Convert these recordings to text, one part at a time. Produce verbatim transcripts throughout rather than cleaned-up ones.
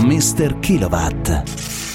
mister Kilowatt.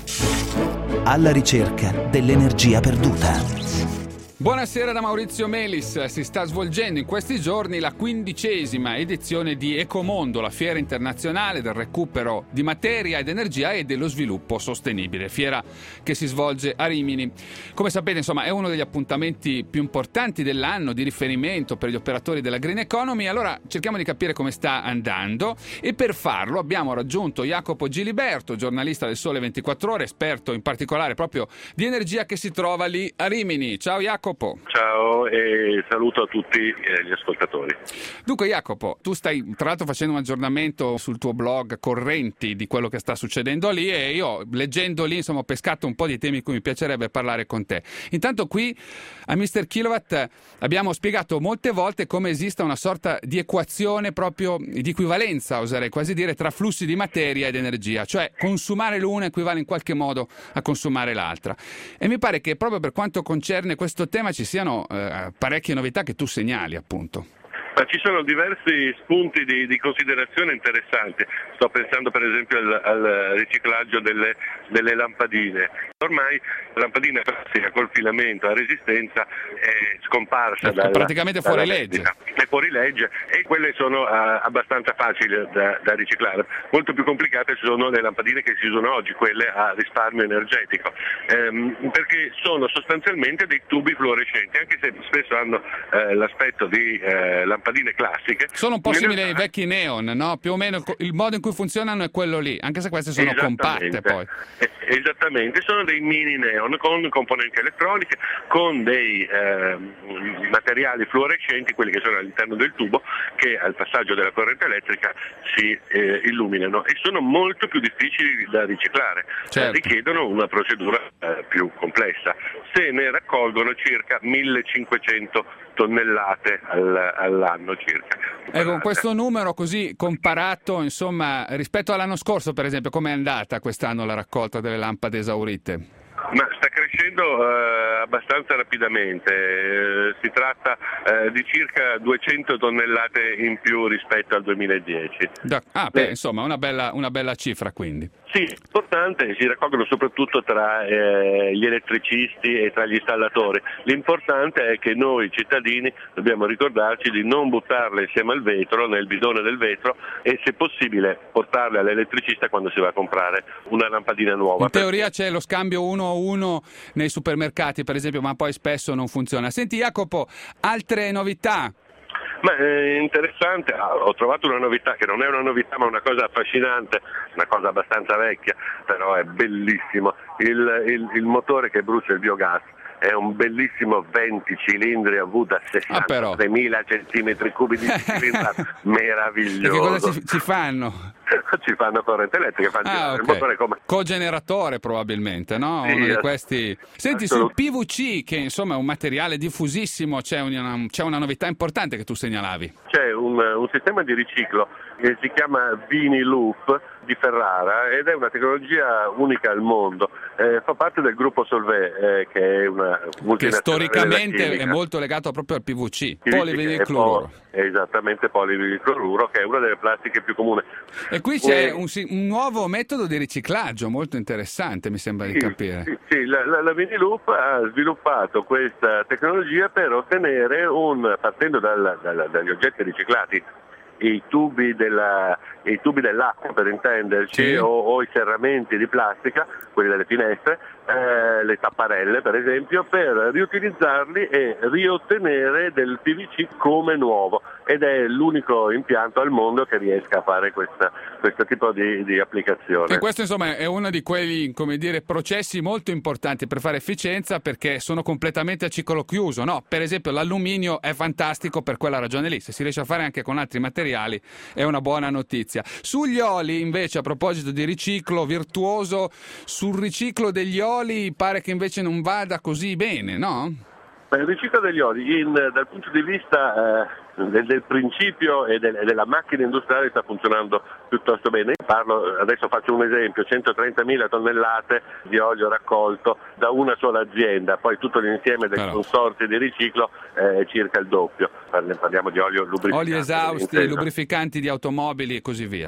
Alla ricerca dell'energia perduta. Buonasera da Maurizio Melis. Si sta svolgendo in questi giorni la quindicesima edizione di Ecomondo, la fiera internazionale del recupero di materia ed energia e dello sviluppo sostenibile, fiera che si svolge a Rimini. Come sapete, insomma, è uno degli appuntamenti più importanti dell'anno, di riferimento per gli operatori della green economy. Allora cerchiamo di capire come sta andando e per farlo abbiamo raggiunto Jacopo Giliberto, giornalista del Sole ventiquattro Ore, esperto in particolare proprio di energia, che si trova lì a Rimini. Ciao Jacopo. Ciao e saluto a tutti gli ascoltatori. Dunque Jacopo, tu stai tra l'altro facendo un aggiornamento sul tuo blog Correnti di quello che sta succedendo lì, e io leggendo lì insomma ho pescato un po' di temi di cui mi piacerebbe parlare con te. Intanto qui a mister Kilowatt abbiamo spiegato molte volte come esista una sorta di equazione proprio di equivalenza, oserei quasi dire, tra flussi di materia ed energia, cioè consumare l'una equivale in qualche modo a consumare l'altra. E mi pare che proprio per quanto concerne questo tema ci siano eh, parecchie novità che tu segnali, appunto. Ma ci sono diversi spunti di, di considerazione interessanti. Sto pensando per esempio al, al riciclaggio delle, delle lampadine. Ormai la lampadina classica col filamento a resistenza è scomparsa. È dalla, praticamente fuori legge. È fuori legge e quelle sono uh, abbastanza facili da, da riciclare. Molto più complicate sono le lampadine che si usano oggi, quelle a risparmio energetico, ehm, perché sono sostanzialmente dei tubi fluorescenti, anche se spesso hanno eh, l'aspetto di eh, lampadine classiche. Sono un po' simili ai vecchi neon, no? Più o meno il modo in cui funzionano è quello lì, anche se queste sono compatte poi. Esattamente, sono dei mini neon con componenti elettroniche, con dei eh, materiali fluorescenti, quelli che sono all'interno del tubo, che al passaggio della corrente elettrica si eh, illuminano e sono molto più difficili da riciclare, certo. Richiedono una procedura eh, più complessa. Se ne raccolgono circa millecinquecento tonnellate all, all'anno circa. Ecco, questo numero così comparato, insomma, rispetto all'anno scorso, per esempio, com'è andata quest'anno la raccolta delle lampade esaurite? Ma sta crescendo eh, abbastanza rapidamente, eh, si tratta eh, di circa duecento tonnellate in più rispetto al duemiladieci. Da, ah, beh, insomma, una bella, una bella cifra quindi. Sì, importante, si raccolgono soprattutto tra eh, gli elettricisti e tra gli installatori. L'importante è che noi cittadini dobbiamo ricordarci di non buttarle insieme al vetro, nel bidone del vetro, e se possibile portarle all'elettricista quando si va a comprare una lampadina nuova. In teoria c'è lo scambio uno a uno nei supermercati, per esempio, ma poi spesso non funziona. Senti Jacopo, altre novità? Ma è interessante, ho trovato una novità che non è una novità ma una cosa affascinante, una cosa abbastanza vecchia, però è bellissimo, il, il, il motore che brucia il biogas. È un bellissimo venti cilindri a V da sessantatremila centimetri cubi di cilindrata, meraviglioso. E che cosa ci, ci fanno? Ci fanno corrente elettrica, fanno ah, il okay. motore come cogeneratore probabilmente, no? Sì, Uno di questi. Senti, assolut- sul P V C, che insomma è un materiale diffusissimo, c'è una, c'è una novità importante che tu segnalavi. C'è un, un sistema di riciclo che si chiama Viniloop di Ferrara ed è una tecnologia unica al mondo. Eh, fa parte del gruppo Solvay, eh, che è una multinazionale che storicamente della chimica. È molto legato proprio al P V C, Sì, polivinilcloruro. È esattamente polivinilcloruro, che è una delle plastiche più comuni. E qui c'è un, un nuovo metodo di riciclaggio molto interessante, mi sembra sì, di capire. Sì, sì. La, la, la Viniloop ha sviluppato questa tecnologia per ottenere un, partendo dal, dal, dagli oggetti riciclati, i tubi, della, i tubi dell'acqua per intenderci, sì. o, o i serramenti di plastica, quelli delle finestre, eh, le tapparelle per esempio, per riutilizzarli e riottenere del P V C come nuovo, ed è l'unico impianto al mondo che riesca a fare questa, questo tipo di, di applicazione. E questo insomma è uno di quei, come dire, processi molto importanti per fare efficienza, perché sono completamente a ciclo chiuso, no? Per esempio l'alluminio è fantastico per quella ragione lì, se si riesce a fare anche con altri materiali è una buona notizia. Sugli oli invece, a proposito di riciclo virtuoso, sul riciclo degli oli pare che invece non vada così bene, no? Il riciclo degli oli in, dal punto di vista eh, del, del principio e, del, e della macchina industriale sta funzionando piuttosto bene. Parlo, adesso faccio un esempio, centotrentamila tonnellate di olio raccolto da una sola azienda, poi tutto l'insieme del Però. consorzio di riciclo è circa il doppio. Parliamo di olio lubrificante. Oli esausti, lubrificanti di automobili e così via.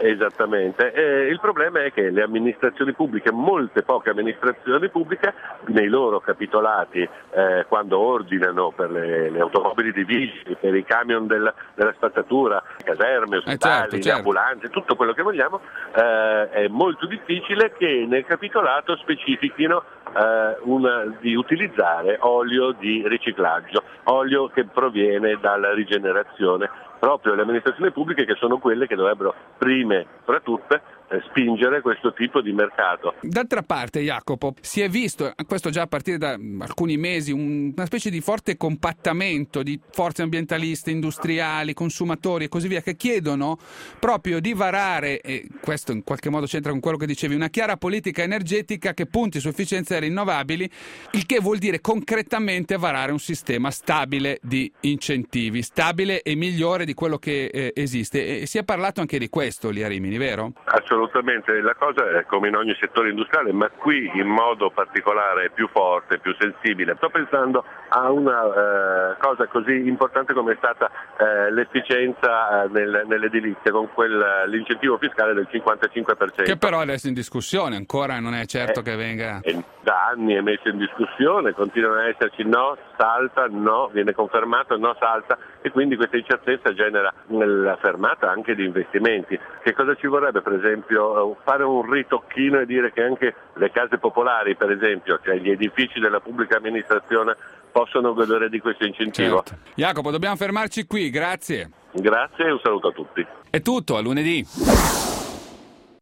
Esattamente, eh, il problema è che le amministrazioni pubbliche, molte poche amministrazioni pubbliche, nei loro capitolati, eh, quando ordinano per le, le automobili di vigili, per i camion del, della spazzatura, caserme, ospedali, eh certo, certo. ambulanze, tutto quello che vogliamo, eh, è molto difficile che nel capitolato specifichino eh, una, di utilizzare olio di riciclaggio, olio che proviene dalla rigenerazione. Proprio le amministrazioni pubbliche, che sono quelle che dovrebbero prime fra tutte eh, spingere questo tipo di mercato. D'altra parte, Jacopo, si è visto, questo già a partire da alcuni mesi, un, una specie di forte compattamento di forze ambientaliste, industriali, consumatori e così via, che chiedono proprio di varare, e questo in qualche modo c'entra con quello che dicevi, una chiara politica energetica che punti su efficienze rinnovabili, il che vuol dire concretamente varare un sistema stabile di incentivi, stabile e migliore di quello che eh, esiste. E si è parlato anche di questo lì a Rimini, vero? Assolutamente, la cosa è come in ogni settore industriale, ma qui in modo particolare più forte, più sensibile. Sto pensando a una eh, cosa così importante come è stata eh, l'efficienza eh, nel, nell'edilizia, con quel, l'incentivo fiscale del cinquantacinque per cento. Che però è adesso in discussione, ancora non è certo eh, che venga... Eh, da anni è messo in discussione, continuano ad esserci no, salta, no, viene confermato, no, salta, e quindi questa incertezza genera la fermata anche di investimenti. Che cosa ci vorrebbe, per esempio, fare un ritocchino e dire che anche le case popolari, per esempio, cioè gli edifici della pubblica amministrazione, possono godere di questo incentivo? Certo. Jacopo, dobbiamo fermarci qui, grazie. Grazie e un saluto a tutti. È tutto, a lunedì.